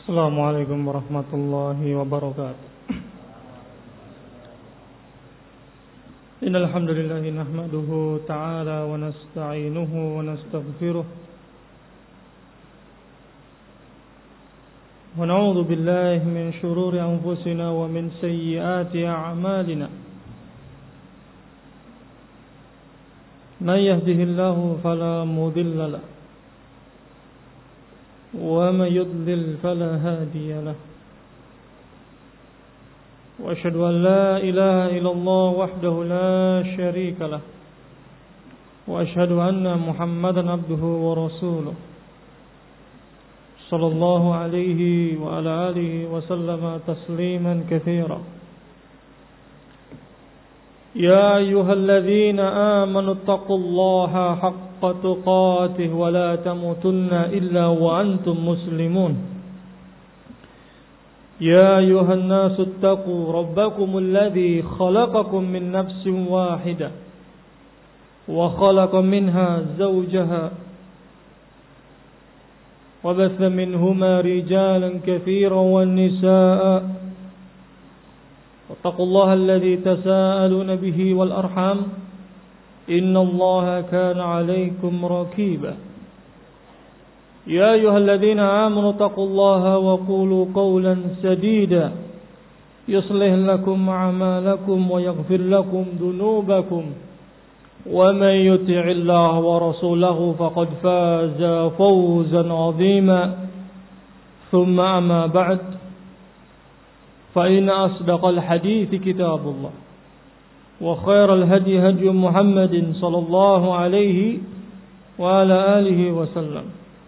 Assalamualaikum warahmatullahi wabarakatuh. Innal hamdalillah nahmaduhu ta'ala wa nasta'inuhu wa nastaghfiruh wa na'udzu billahi min shururi anfusina wa min sayyiati a'malina. Man yahdihillahu fala mudilla lahu وَمَن يُضْلِلْ فَلَا هَادِيَ لَهُ وَأَشْهَدُ أَن لَّا إِلَٰهَ إِلَّا اللَّهُ وَحْدَهُ لَا شَرِيكَ لَهُ وَأَشْهَدُ أَنَّ مُحَمَّدًا عَبْدُهُ وَرَسُولُهُ صلى الله عليه وعلى آله وسلم تسليما كثيرا. يا أيها الذين آمنوا اتقوا الله حق تقاته ولا تموتن إلا وأنتم مسلمون. يا أيها الناس اتقوا ربكم الذي خلقكم من نفس واحدة وخلق منها زوجها وبث منهما رجالا كثيرا والنساء واتقوا الله الذي تساءلون به والأرحام إن الله كان عليكم رقيبا. يا أيها الذين آمنوا اتقوا الله وقولوا قولا سديدا يصلح لكم أعمالكم ويغفر لكم ذنوبكم ومن يطع الله ورسوله فقد فاز فوزا عظيما. ثم أما بعد فإن أصدق الحديث كتاب الله وخير الهدي هدي محمد صلى الله عليه وعلى آله وسلم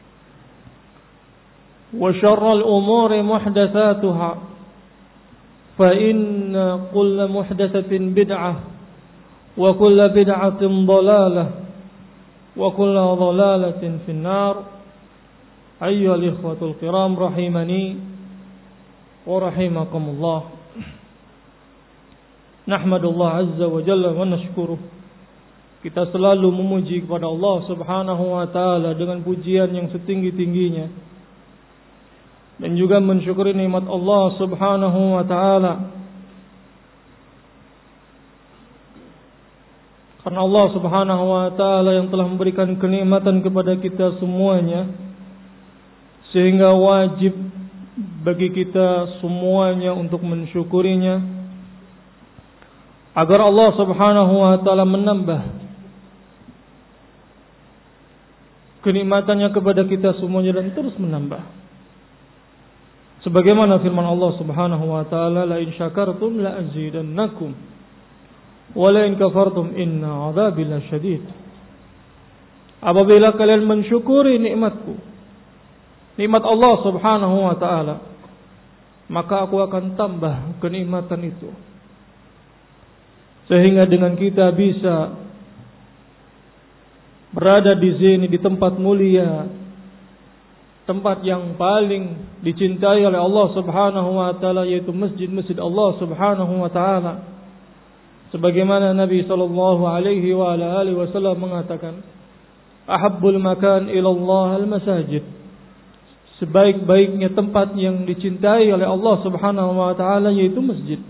وشر الأمور محدثاتها فإن كل محدثة بدعة وكل بدعة ضلالة وكل ضلالة في النار. أيها الإخوة الكرام رحمني ورحمكمullah. Nahmadullah azza wa jalla wa nashkuruh. Kita selalu memuji kepada Allah subhanahu wa ta'ala dengan pujian yang setinggi-tingginya, dan juga mensyukuri nikmat Allah subhanahu wa ta'ala, karena Allah subhanahu wa ta'ala yang telah memberikan kenikmatan kepada kita semuanya, sehingga wajib bagi kita semuanya untuk mensyukurinya, agar Allah subhanahu wa ta'ala menambah kenikmatannya kepada kita semuanya dan terus menambah. Sebagaimana firman Allah subhanahu wa ta'ala, la in syakartum la azidannakum wa la in kafartum inna adzabi lasyadid. Apabila kalian mensyukuri nikmatku, nikmat Allah subhanahu wa ta'ala, maka aku akan tambah kenikmatan itu, sehingga dengan kita bisa berada di sini, di tempat mulia, tempat yang paling dicintai oleh Allah subhanahu wa ta'ala, yaitu masjid-masjid Allah subhanahu wa ta'ala. Sebagaimana Nabi sallallahu alaihi wa ala alihi wasallam mengatakan, ahabbul makan ilallah al-masajid. Sebaik-baiknya tempat yang dicintai oleh Allah subhanahu wa ta'ala yaitu masjid.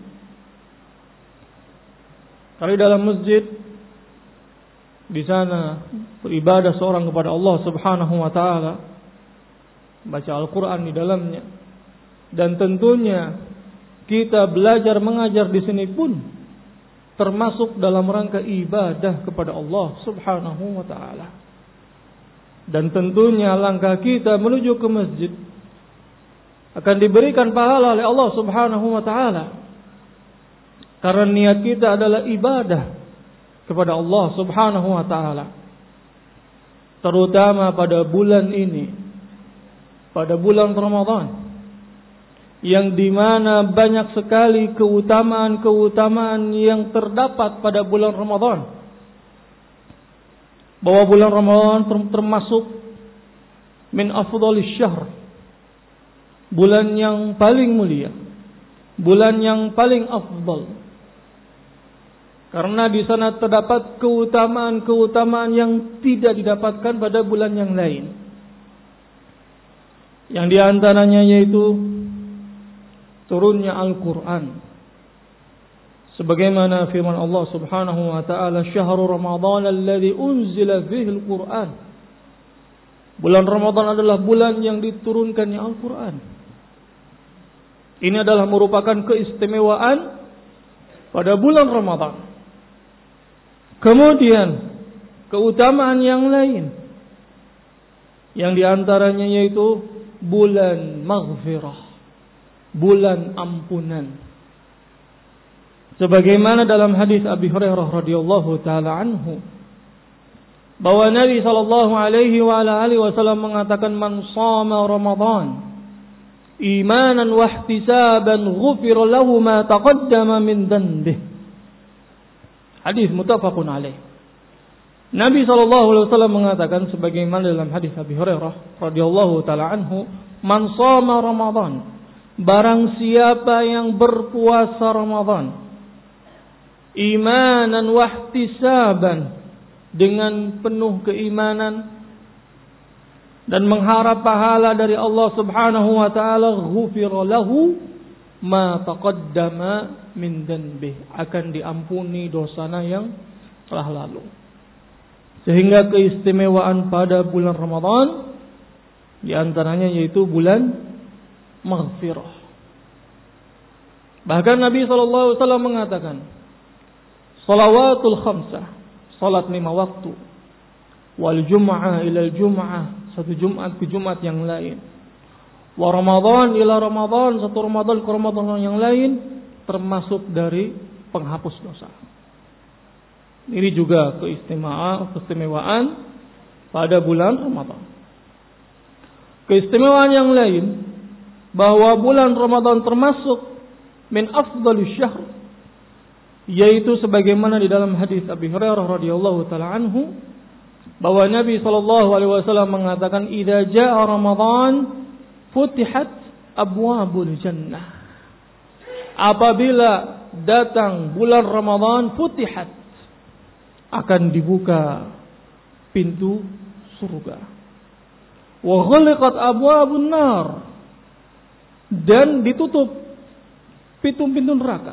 Kalau dalam masjid, di sana beribadah seorang kepada Allah subhanahu wa ta'ala, baca Al-Quran di dalamnya, dan tentunya kita belajar mengajar di sini pun termasuk dalam rangka ibadah kepada Allah subhanahu wa ta'ala. Dan tentunya langkah kita menuju ke masjid akan diberikan pahala oleh Allah subhanahu wa ta'ala, karena niat kita adalah ibadah kepada Allah subhanahu wa ta'ala. Terutama pada bulan ini, pada bulan Ramadan, yang dimana banyak sekali keutamaan-keutamaan yang terdapat pada bulan Ramadan. Bahwa bulan Ramadan termasuk min afdalis syahr, bulan yang paling mulia, bulan yang paling afdal. Karena di sana terdapat keutamaan-keutamaan yang tidak didapatkan pada bulan yang lain. Yang diantaranya yaitu turunnya Al-Quran. Sebagaimana firman Allah subhanahu wa ta'ala, Syahrul Ramadan alladhi unzila fihi Al-Quran. Bulan Ramadan adalah bulan yang diturunkannya Al-Quran. Ini adalah merupakan keistimewaan pada bulan Ramadan. Kemudian keutamaan yang lain, yang diantaranya yaitu bulan maghfirah, bulan ampunan. Sebagaimana dalam hadis Abi Hurairah radhiyallahu taala anhu, bahwa Nabi sallallahu alaihi wa ala alihi wasallam mengatakan, man shama Ramadan imanan wa ihtisaban ghufira lahu ma taqaddama min dhanbihi. Hadis muttafaqun alaih. Nabi sallallahu alaihi wasallam mengatakan sebagaimana dalam hadis Abi Hurairah radhiyallahu taala anhu, man shama Ramadan, barang siapa yang berpuasa Ramadan imanan wa ihtisaban, dengan penuh keimanan dan mengharap pahala dari Allah Subhanahu wa taala, ghufira lahu ma taqaddama min dhanbihi, akan diampuni dosanya yang telah lalu. Sehingga keistimewaan pada bulan Ramadan di antaranya yaitu bulan maghfirah. Bahkan Nabi sallallahu alaihi wasallam mengatakan, salawatul khamsah, salat 5 waktu, wal jum'ah ila jum'ah, satu Jumat ke Jumat yang lain, wa Ramadan ila Ramadan, satu Ramadan ke Ramadan yang lain, termasuk dari penghapus dosa. Ini juga keistimewaan pada bulan Ramadan. Keistimewaan yang lain, bahwa bulan Ramadan termasuk min afdhalus syahr, yaitu sebagaimana di dalam hadis Abi Hurairah radhiyallahu taala anhu, bahwa Nabi sallallahu alaihi wasallam mengatakan, idza jaa Ramadan futihat abwabul jannah. Apabila datang bulan Ramadan, futihat, akan dibuka pintu surga. Wa ghaliqat abwabun nar, dan ditutup pintu-pintu neraka.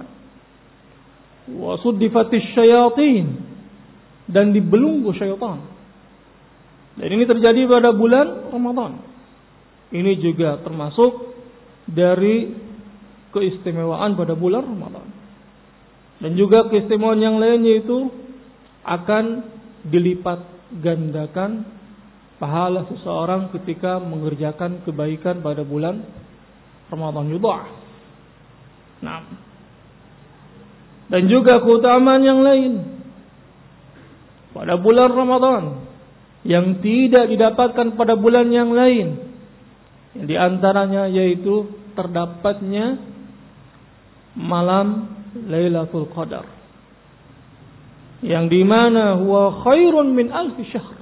Wa suddifatis syayatin, dan dibelunggu syaitan. Dan ini terjadi pada bulan Ramadan. Ini juga termasuk dari keistimewaan pada bulan Ramadan. Dan juga keistimewaan yang lain yaitu akan dilipat gandakan pahala seseorang ketika mengerjakan kebaikan pada bulan Ramadan yudha'af. Nah, dan juga keutamaan yang lain pada bulan Ramadan yang tidak didapatkan pada bulan yang lain. Yang diantaranya yaitu terdapatnya malam Lailatul Qadar, yang dimana huwa khairun min alfi syahr.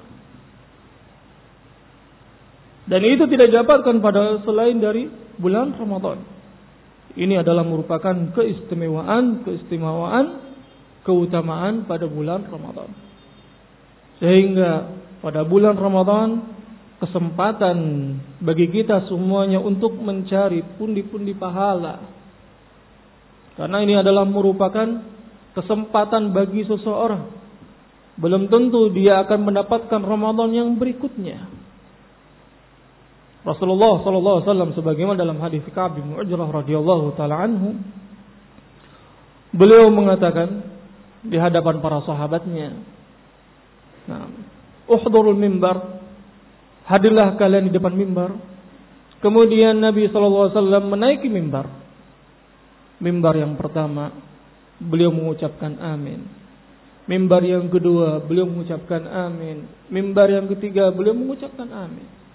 Dan itu tidak didapatkan pada selain dari bulan Ramadan. Ini adalah merupakan keistimewaan, keutamaan pada bulan Ramadan. Sehingga pada bulan Ramadan kesempatan bagi kita semuanya untuk mencari pundi-pundi pahala. Karena ini adalah merupakan kesempatan bagi seseorang. Belum tentu dia akan mendapatkan Ramadan yang berikutnya. Rasulullah sallallahu alaihi wasallam sebagaimana dalam hadis Ka'ab bin Ujrah radhiyallahu taala anhu, beliau mengatakan di hadapan para sahabatnya, nah, uhdurul mimbar, hadirlah kalian di depan mimbar. Kemudian Nabi sallallahu alaihi wasallam menaiki mimbar. Mimbar yang pertama beliau mengucapkan amin. Mimbar yang kedua beliau mengucapkan amin. Mimbar yang ketiga beliau mengucapkan amin.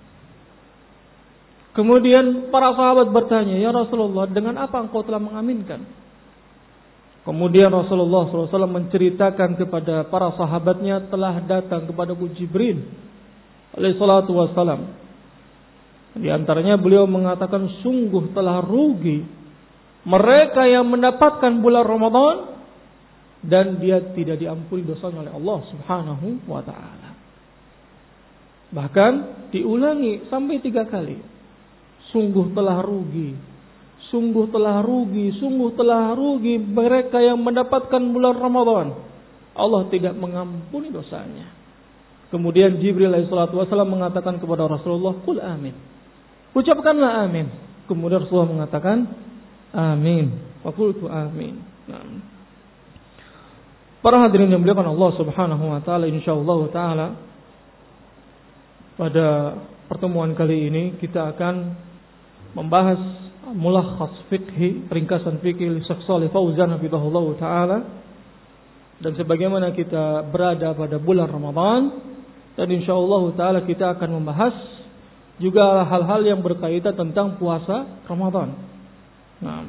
Kemudian para sahabat bertanya, ya Rasulullah, dengan apa engkau telah mengaminkan? Kemudian Rasulullah SAW menceritakan kepada para sahabatnya telah datang kepadaku Jibril alaihi salatu wassalam. Di antaranya beliau mengatakan, sungguh telah rugi mereka yang mendapatkan bulan Ramadan dan dia tidak diampuni dosanya oleh Allah Subhanahu wa taala. Bahkan diulangi sampai 3 kali. Sungguh telah rugi. Sungguh telah rugi. Sungguh telah rugi mereka yang mendapatkan bulan Ramadan. Allah tidak mengampuni dosanya. Kemudian Jibril alaihissalatu wassalam mengatakan kepada Rasulullah, "Qul amin." Ucapkanlah amin. Kemudian Rasulullah mengatakan, "Amin." Faqultu amin. Nah. Para hadirin yang dimuliakan Allah Subhanahu wa taala, insyaallah taala pada pertemuan kali ini kita akan membahas mulakhas fikhi, ringkasan fikih li Syekh Shalih Fauzan hafizahullah taala. Dan sebagaimana kita berada pada bulan Ramadan, dan insyaallah taala kita akan membahas juga hal-hal yang berkaitan tentang puasa Ramadan. Nah.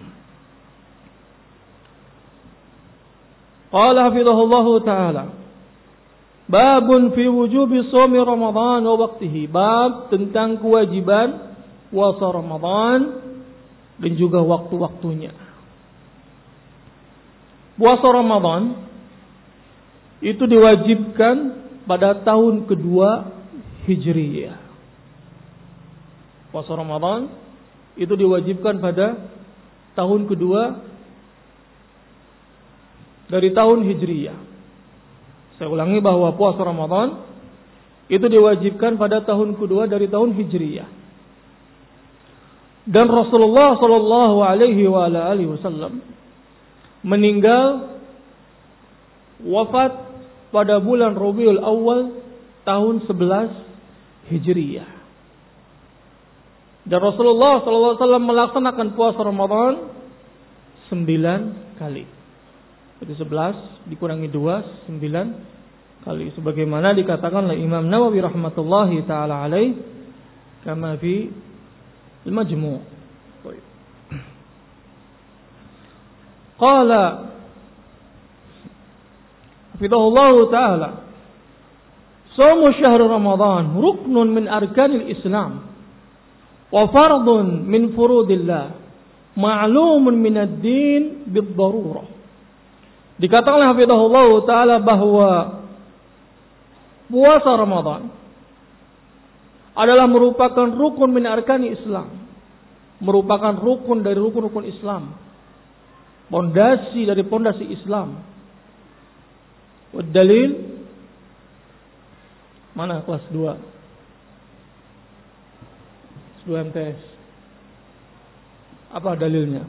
Qala hafizahullah taala, babun fi wujubi shaumi Ramadan wa waqtihi. Bab tentang kewajiban puasa Ramadan dan juga waktu-waktunya. Puasa Ramadan itu diwajibkan pada tahun kedua Hijriyah. Puasa Ramadan itu diwajibkan pada tahun kedua dari tahun Hijriyah. Saya ulangi bahwa puasa Ramadan itu diwajibkan pada tahun kedua dari tahun Hijriyah. Dan Rasulullah sallallahu alaihi wasallam meninggal wafat pada bulan Rabiul Awal tahun 11 Hijriyah. Dan Rasulullah sallallahu alaihi wasallam melaksanakan puasa Ramadan 9 kali. Jadi 11 dikurangi 2, 9 kali. Sebagaimana dikatakan oleh Imam Nawawi rahmatullahi ta'ala alaih, kama fi al-Majmu'. Qala hafizahullah ta'ala, shaumu syahr Ramadan ruknun min arkanil Islam wa fardun min furudillah ma'lumun min ad-din bid-darurah. Dikatakan oleh hafizahullah ta'ala bahwa puasa Ramadan adalah merupakan rukun min arkani Islam. Merupakan rukun dari rukun-rukun Islam. Pondasi dari pondasi Islam. Dalil mana kelas 2? 2 MTS. Apa dalilnya?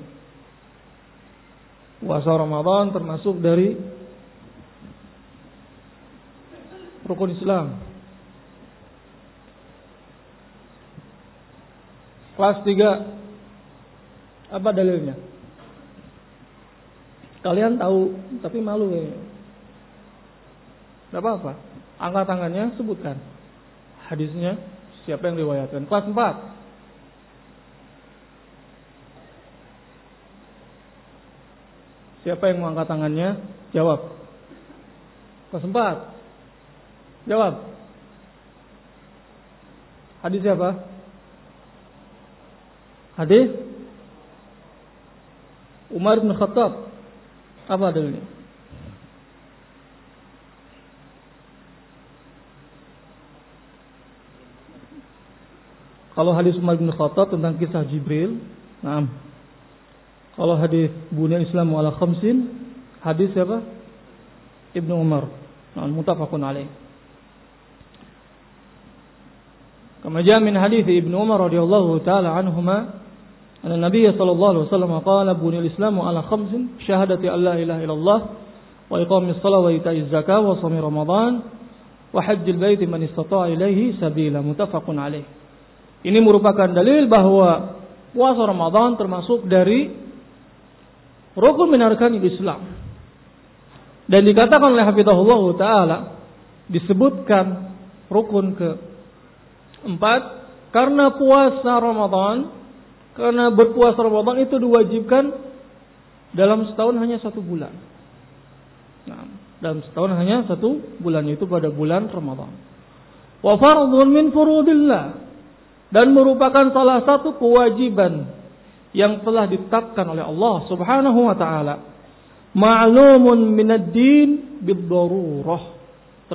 Puasa Ramadan termasuk dari rukun Islam. Kelas 3. Apa dalilnya? Kalian tahu tapi malu ya. Tidak apa-apa. Angkat tangannya, sebutkan hadisnya, siapa yang riwayatkan. Kelas 4. Siapa yang mengangkat tangannya? Jawab. Kelas 4. Jawab. Hadis siapa? Hadis Umar bin Khattab. Apa dalilnya? Kalau hadis Umar bin Khattab tentang kisah Jibril, nah. Kalau hadis Bunya Islam ala khamsin, hadis siapa? Ibnu Umar. Nah, muttafaqun alaih. Kama jaa min hadis Ibnu Umar radhiyallahu taala anhuma, anna Nabiy sallallahu alaihi wasallam qala bunya Islam ala khamsin, syahadati an la ilaha illallah wa iqamis shalah wa ita'iz zakah wa shaumi Ramadan wa hajjil baiti man istata'a ilaihi sabila. Muttafaqun alaih. Ini merupakan dalil bahwa puasa Ramadan termasuk dari rukun min arkanil Islam. Dan dikatakan oleh hafizahullah ta'ala, disebutkan rukun ke-4 karena puasa Ramadan, karena berpuasa Ramadan itu diwajibkan dalam setahun hanya 1 bulan. Nah, dalam setahun hanya 1 bulan, itu pada bulan Ramadan. Wa fardun min furudillah, dan merupakan salah satu kewajiban yang telah ditetapkan oleh Allah Subhanahu wa taala. Ma'lumun minad din bid-darurah,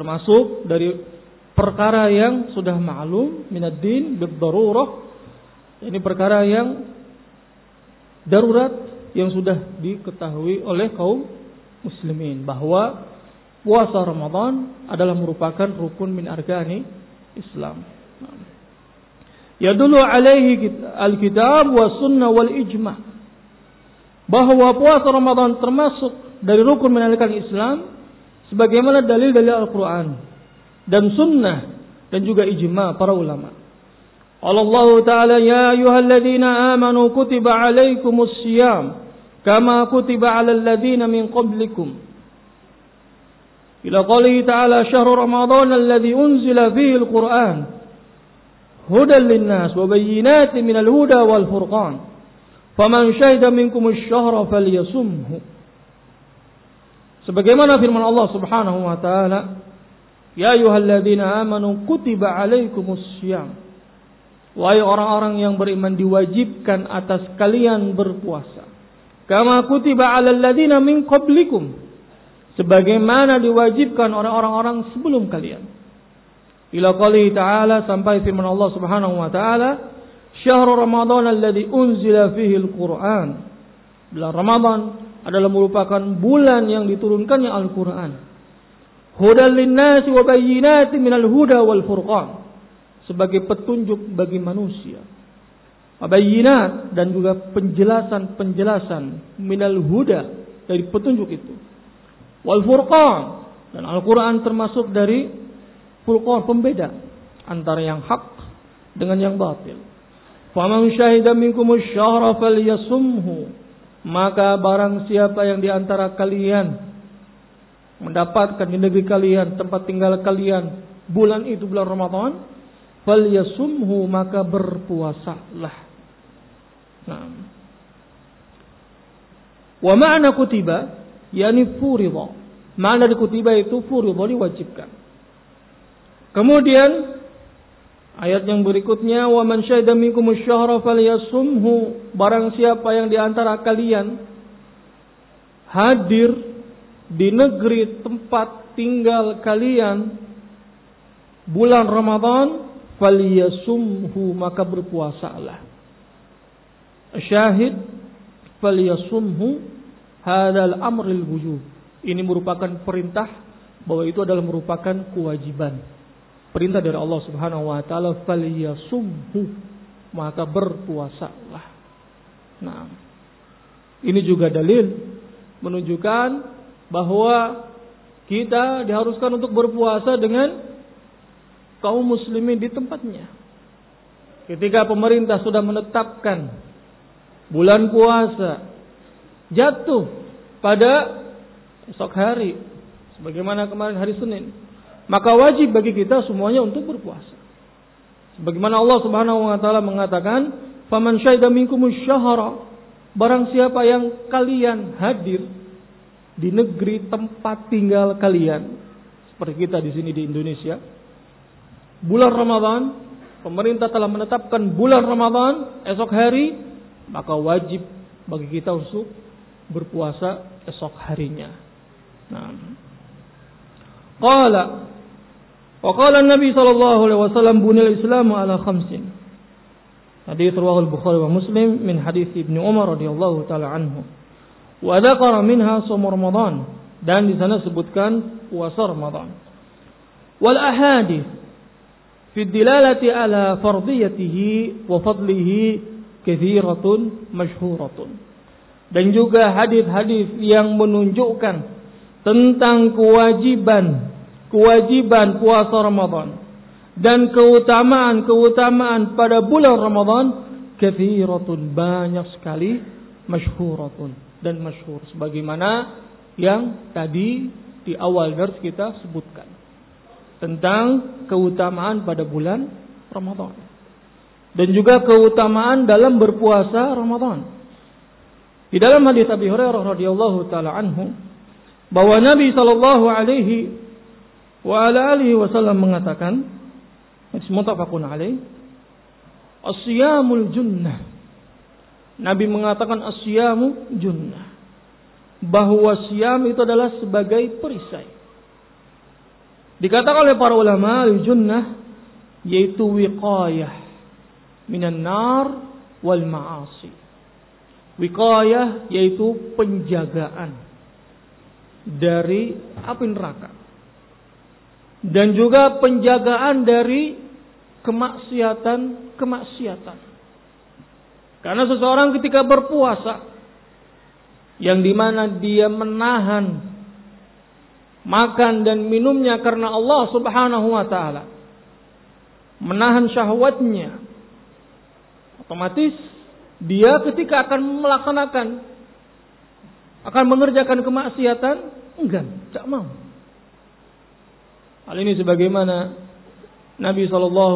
termasuk dari perkara yang sudah ma'lum minad din bid-darurah, Ini perkara yang darurat yang sudah diketahui oleh kaum muslimin bahwa puasa Ramadan adalah merupakan rukun min arkani Islam. Yadullu alaihi al-kitab wa sunnah wal ijma'. Bahwa puasa Ramadan termasuk dari rukun min arkani Islam sebagaimana dalil-dalil Al-Qur'an dan sunnah dan juga ijma' para ulama. Allah Ta'ala ya ayyuhalladzina amanu kutiba alaikumus syiyam kama kutiba alal ladzina min qablikum. Ila qoulihi ta'ala syahrul ramadan alladzi unzila fihi al-Qur'an hudan lin-nas wa bayyinatin minal huda wal furqan. Faman syahida minkum asy-syahra falyasumhu. Sebagaimana firman Allah Subhanahu wa taala, ya ayyuhalladzina amanu kutiba alaikumus syiyam. Wahai orang-orang yang beriman diwajibkan atas kalian berpuasa. Kama kutiba alal ladzina min qablikum. Sebagaimana diwajibkan orang-orang sebelum kalian. Ila qouli ta'ala sampai firman Allah Subhanahu wa taala, syahrul ramadan alladzi unzila fihi al-Qur'an. Bulan Ramadan adalah merupakan bulan yang diturunkannya Al-Qur'an. Hudan lin-nasi wa bayyinatin minal huda wal furqan. Sebagai petunjuk bagi manusia. Bayyinat dan juga penjelasan-penjelasan minal huda dari petunjuk itu. Wal furqan dan Al-Qur'an termasuk dari furqan pembeda antara yang hak dengan yang batil. Faman syahida minkum asy-syahra falyasumhu. Maka barang siapa yang di antara kalian mendapatkan di negeri kalian tempat tinggal kalian bulan itu bulan Ramadan, falyasumhu maka berpuasalah. Nah. Wa ma'na kutiba yani furida. Makna di kutiba itu furida diwajibkan. Kemudian ayat yang berikutnya wa man syahida minkum asy-syahra falyasumhu. Barang siapa yang di antara kalian hadir di negeri tempat tinggal kalian bulan Ramadan, falyasumhu maka berpuasalah. Syahid falyasumhu hadzal amrul wujub. Ini merupakan perintah bahwa itu adalah merupakan kewajiban. Perintah dari Allah Subhanahu wa taala falyasumhu maka berpuasalah. Nah, ini juga dalil menunjukkan bahwa kita diharuskan untuk berpuasa dengan kaum muslimin di tempatnya. Ketika pemerintah sudah menetapkan bulan puasa jatuh pada esok hari, sebagaimana kemarin hari Senin, maka wajib bagi kita semuanya untuk berpuasa. Sebagaimana Allah Subhanahu wa taala mengatakan, "Faman syahida minkumus syahra." Barang siapa yang kalian hadir di negeri tempat tinggal kalian, seperti kita di sini di Indonesia, bulan Ramadan, pemerintah telah menetapkan bulan Ramadan esok hari, maka wajib bagi kita untuk berpuasa esok harinya. Nah, qala Nabi sallallahu alaihi wasallam bunil Islamu ala khamsin. Hadits riwayat Bukhari wa Muslim min hadits Ibnu Umar radhiyallahu taala anhu. Wa dzakara minha shaum Ramadan, dan di sana sebutkan puasa Ramadan. Wal ahadits fi dilalati ala fardiyatihi wa fadlihi kathiratun masyhuratun. Dan juga hadis-hadis yang menunjukkan tentang kewajiban puasa Ramadan dan keutamaan pada bulan Ramadan kathiratun, banyak sekali, masyhuratun dan masyhur, sebagaimana yang tadi di awal dars kita sebutkan tentang keutamaan pada bulan Ramadan dan juga keutamaan dalam berpuasa Ramadan. Di dalam hadis Abi Hurairah radhiyallahu taala anhu bahwa Nabi sallallahu alaihi wa ala alihi wasallam mengatakan, muttafaqun alaih, as-siyamul junnah. Nabi mengatakan as-siyamu junnah, bahwa siam itu adalah sebagai perisai. Dikatakan oleh para ulama al-junnah yaitu wiqayah minan nar wal ma'asi. Wiqayah yaitu penjagaan dari api neraka. Dan juga penjagaan dari kemaksiatan. Karena seseorang ketika berpuasa, yang dimana dia menahan makan dan minumnya karena Allah Subhanahu wa ta'ala, menahan syahwatnya, otomatis dia ketika akan mengerjakan kemaksiatan, tidak mau. Hal ini sebagaimana Nabi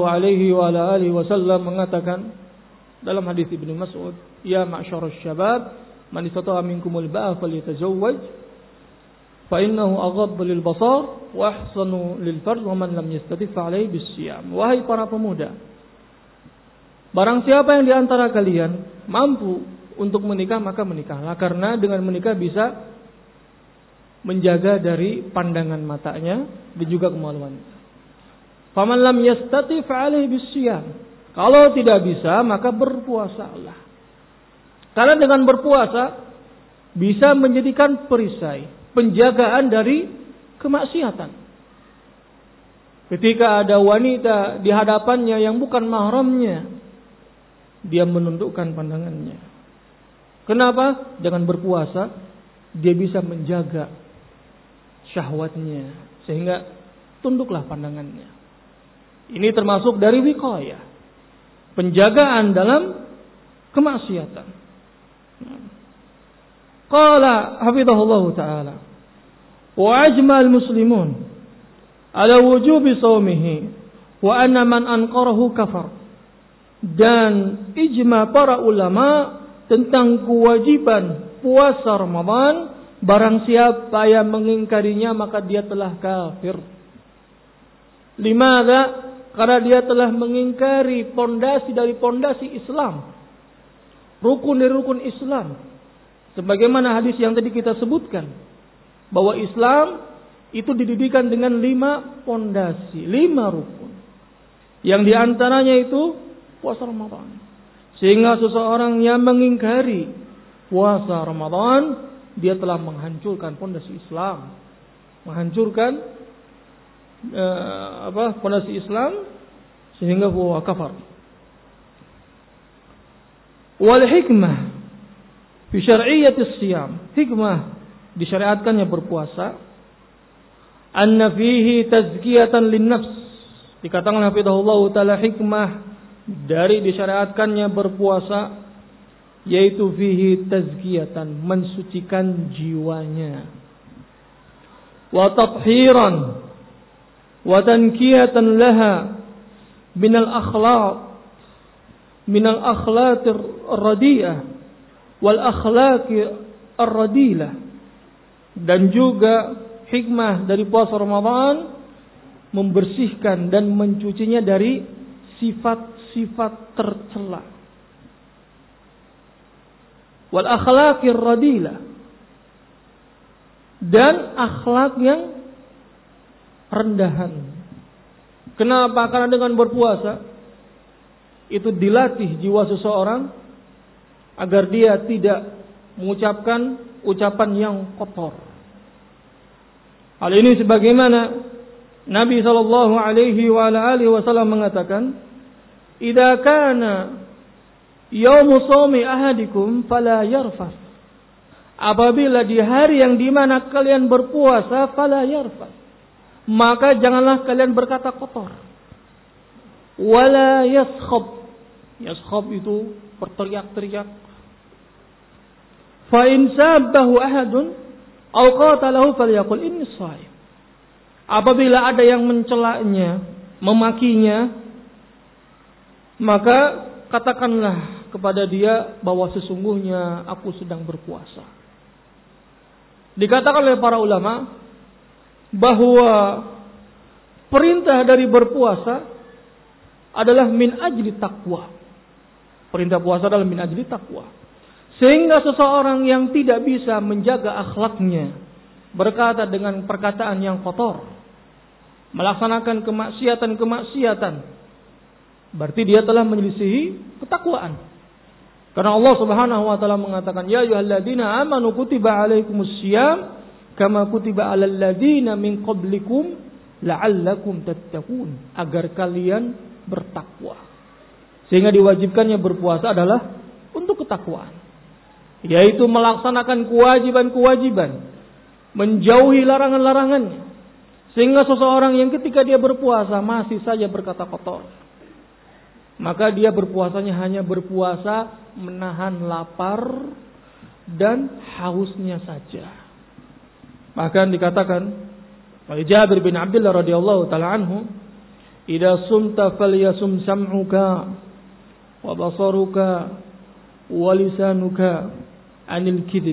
SAW mengatakan dalam hadis Ibnu Mas'ud, "Ya ma'syarasy syabab, man istata'a minkumul ba'a falyatazawwaj, fa innahu aghaddu lil basar wa ahsanu lil farj, wa man lam yastati' fa 'alaihi bis-shiyam." Wahai para pemuda, barang siapa yang di antara kalian mampu untuk menikah, maka menikahlah, karena dengan menikah bisa menjaga dari pandangan matanya dan juga kemaluannya. Faman lam yastati' fa 'alaihi bis-shiyam. Kalau tidak bisa, maka berpuasalah. Karena dengan berpuasa bisa menjadikan perisai, penjagaan dari kemaksiatan. Ketika ada wanita di hadapannya yang bukan mahramnya, dia menundukkan pandangannya. Kenapa? Dengan berpuasa dia bisa menjaga syahwatnya, sehingga tunduklah pandangannya. Ini termasuk dari wiqayah, penjagaan dalam kemaksiatan. Qala hafizahullahu ta'ala, wa ajmal muslimun ala wujubi shaumihi wa anna man anqarahu kafar. Dan ijma para ulama tentang kewajiban puasa Ramadan, barang siapa yang mengingkarinya maka dia telah kafir. Limadha? Karena dia telah mengingkari pondasi dari pondasi Islam, rukun dari rukun Islam. Sebagaimana hadis yang tadi kita sebutkan, bahwa Islam itu didirikan dengan 5 pondasi, 5 rukun. Yang diantaranya itu puasa Ramadan. Sehingga seseorang yang mengingkari puasa Ramadan, dia telah menghancurkan pondasi Islam, menghancurkan pondasi Islam, sehingga huwa kafar. Wal hikmah fi syar'iyyatis siyam, hikmah disyariatkannya berpuasa, anna fihi tazkiyatan lin nafs. Dikatakan hafizahullah taala, hikmah dari disyariatkannya berpuasa yaitu fihi tazkiyatan, mensucikan jiwanya, wa tathiran wa tankiyatan laha minal akhlaq ar-radiyah wal akhlaq ar-radilah. Dan juga hikmah dari puasa Ramadan membersihkan dan mencucinya dari sifat-sifat tercela, wal akhlaq ar-radilah, dan akhlak yang rendahan. Kenapa? Karena dengan berpuasa itu dilatih jiwa seseorang agar dia tidak mengucapkan ucapan yang kotor. Hal ini sebagaimana Nabi SAW mengatakan, "Idza kana yaumu shaumi ahadikum fala yarfas." Apabila di hari yang dimana kalian berpuasa, fala yarfas, maka janganlah kalian berkata kotor. Wala yaskhab. Yaskhab itu berteriak-teriak. Fa in sabbahu ahadun aw qatalahu falyaqul inni shaim. Apabila ada yang mencelanya, memakinya, maka katakanlah kepada dia bahwa sesungguhnya aku sedang berpuasa. Dikatakan oleh para ulama bahwa perintah dari berpuasa adalah min ajli taqwa. Perintah puasa adalah min ajli taqwa. Sehingga seseorang yang tidak bisa menjaga akhlaknya, berkata dengan perkataan yang kotor, melaksanakan kemaksiatan-kemaksiatan, berarti dia telah menyelisihi ketakwaan. Karena Allah Subhanahu wa taala mengatakan, "Ya ayyuhalladzina amanu kutiba 'alaikumusiyam kama kutiba 'alal ladzina min qablikum la'allakum tattaqun." Agar kalian bertakwa. Sehingga diwajibkannya berpuasa adalah untuk ketakwaan, yaitu melaksanakan kewajiban-kewajiban, menjauhi larangan-larangannya. Sehingga seseorang yang ketika dia berpuasa masih saja berkata kotor, maka dia berpuasanya hanya berpuasa menahan lapar dan hausnya saja. Bahkan dikatakan oleh Jabir bin Abdullah radhiyallahu taala anhu, "Idza sumta falyasum sam'uka wa basaruka wa lisanuka 'anil kadzib."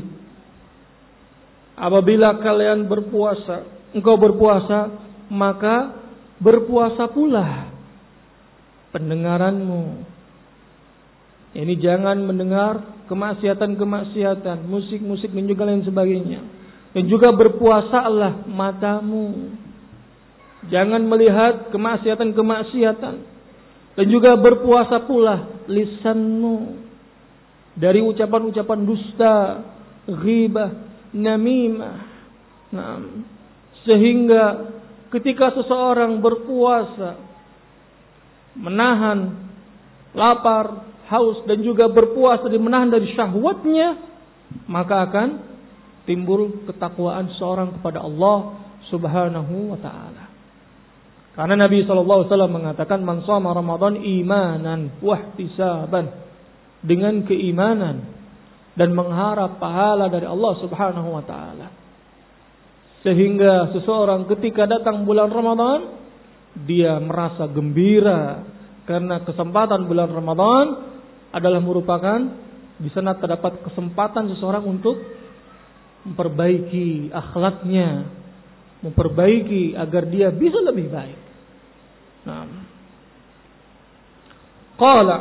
Apabila kalian berpuasa, engkau berpuasa, maka berpuasa pula pendengaranmu. Ini jangan mendengar kemaksiatan-kemaksiatan, musik-musik dan juga lain sebagainya. Dan juga berpuasalah matamu. Jangan melihat kemaksiatan-kemaksiatan. Dan juga berpuasa pula lisanmu dari ucapan-ucapan dusta, ghibah, namimah. Nah, sehingga ketika seseorang berpuasa menahan lapar, haus dan juga berpuasa dan menahan dari syahwatnya, maka akan timbul ketakwaan seorang kepada Allah Subhanahu wa taala. Karena Nabi SAW mengatakan, "Man shoma Ramadan imanan wa ihtisaban," dengan keimanan dan mengharap pahala dari Allah Subhanahu wa taala. Sehingga seseorang ketika datang bulan Ramadan, dia merasa gembira karena kesempatan bulan Ramadan adalah merupakan di sana terdapat kesempatan seseorang untuk memperbaiki akhlaknya, memperbaiki agar dia bisa lebih baik. Nah, qala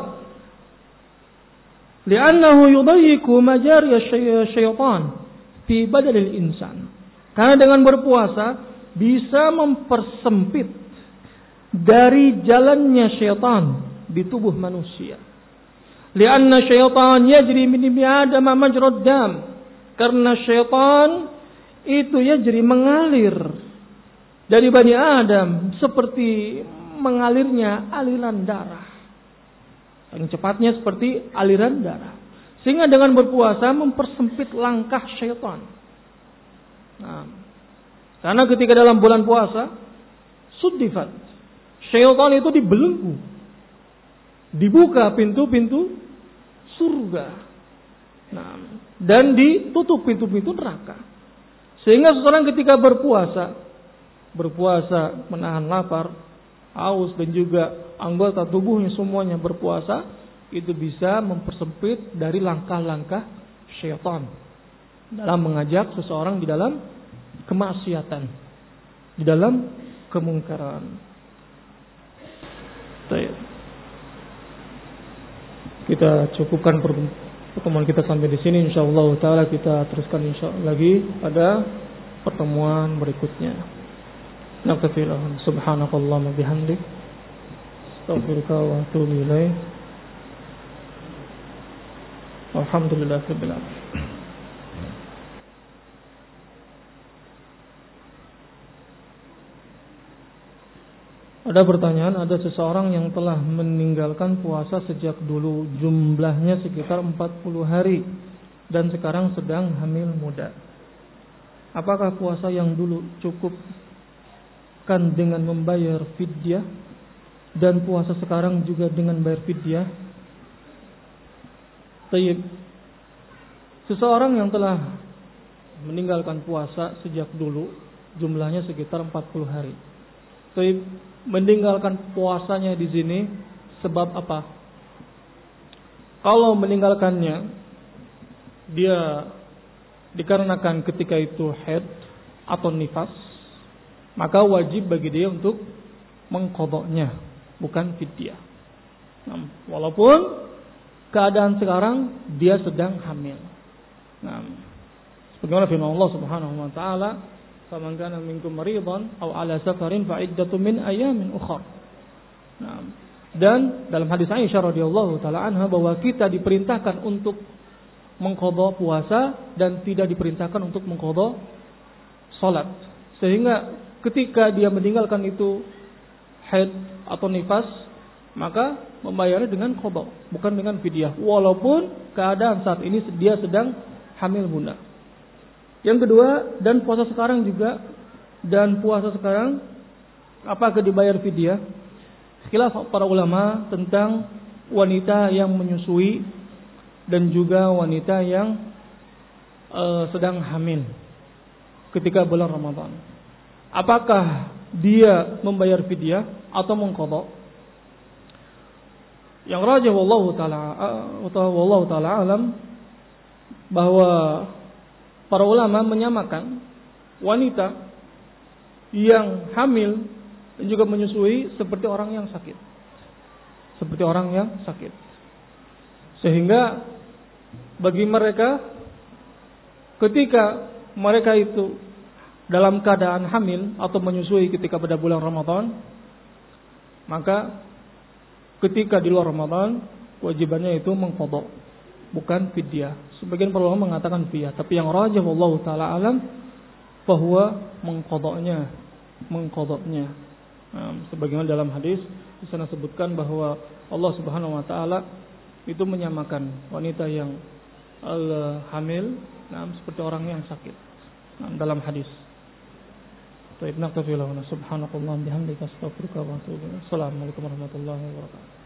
li'annahu yudayyiqu majari syaitan fi badal insan. Karena dengan berpuasa bisa mempersempit dari jalannya syaitan di tubuh manusia. Lianna syaitan yajri min ibni Adam majrad dam. Karena syaitan itu yajri mengalir dari Bani Adam seperti mengalirnya aliran darah. Yang cepatnya seperti aliran darah. Sehingga dengan berpuasa mempersempit langkah syaitan. Nah, karena ketika dalam bulan puasa suddifat, syaitan itu dibelenggu, dibuka pintu-pintu surga, nah, dan ditutup pintu-pintu neraka. Sehingga seseorang ketika berpuasa menahan lapar, haus dan juga anggota tubuhnya semuanya berpuasa, itu bisa mempersempit dari langkah-langkah syaitan dalam mengajak seseorang di dalam kemaksiatan, di dalam kemungkaran. Baik. Kita cukupkan pertemuan kita sampai di sini. Insyaallah taala kita teruskan insyaallah lagi pada pertemuan berikutnya. Nakfirullah subhanakallahumma bihamdik astaghfiruka wa atubu ilaik. Alhamdulillahirabbil alamin. Ada pertanyaan, ada seseorang yang telah meninggalkan puasa sejak dulu, jumlahnya sekitar 40 hari dan sekarang sedang hamil muda. Apakah puasa yang dulu cukupkan dengan membayar fidyah dan puasa sekarang juga dengan bayar fidyah? Tayyib. Seseorang yang telah meninggalkan puasa sejak dulu, jumlahnya sekitar 40 hari. Tayyib. Meninggalkan puasanya di sini sebab apa? Kalau meninggalkannya dia dikarenakan ketika itu haid atau nifas, maka wajib bagi dia untuk mengqadha'nya, bukan fidyah. Nah, walaupun keadaan sekarang dia sedang hamil. Nah, sebagaimana firman Allah Subhanahu wa taala, "Faman kana minkum maridan aw ala safarin fa iddatun min ayamin ukhra." Nah, Dan dalam hadis Aisyah radhiyallahu taala anha bahwa kita diperintahkan untuk mengqadha puasa dan tidak diperintahkan untuk mengqadha salat. Sehingga ketika dia meninggalkan itu haid atau nifas, maka membayarnya dengan qadha, bukan dengan fidyah, walaupun keadaan saat ini dia sedang hamil bunda. Yang kedua, dan puasa sekarang apakah dibayar fidyah? Khilaf para ulama tentang wanita yang menyusui dan juga wanita yang sedang hamil ketika bulan Ramadan. Apakah dia membayar fidyah atau mengqadha? Yang rajih wallahu taala alam bahwa para ulama menyamakan wanita yang hamil dan juga menyusui seperti orang yang sakit. Seperti orang yang sakit. Sehingga bagi mereka ketika mereka itu dalam keadaan hamil atau menyusui ketika pada bulan Ramadan, maka ketika di luar Ramadan kewajibannya itu mengqadha, bukan fidyah. Sebagian para ulama mengatakan fidyah, tapi yang rajih wallahu taala alam bahwa mengqadhanya. Sebagaimana dalam hadis di sana sebutkan bahwa Allah Subhanahu wa taala itu menyamakan wanita yang hamil seperti orang yang sakit dalam hadis. Baik, naktafi lahuna subhanallahi bihamdika astaghfiruka wa atubu ilaik. Assalamualaikum warahmatullahi wabarakatuh.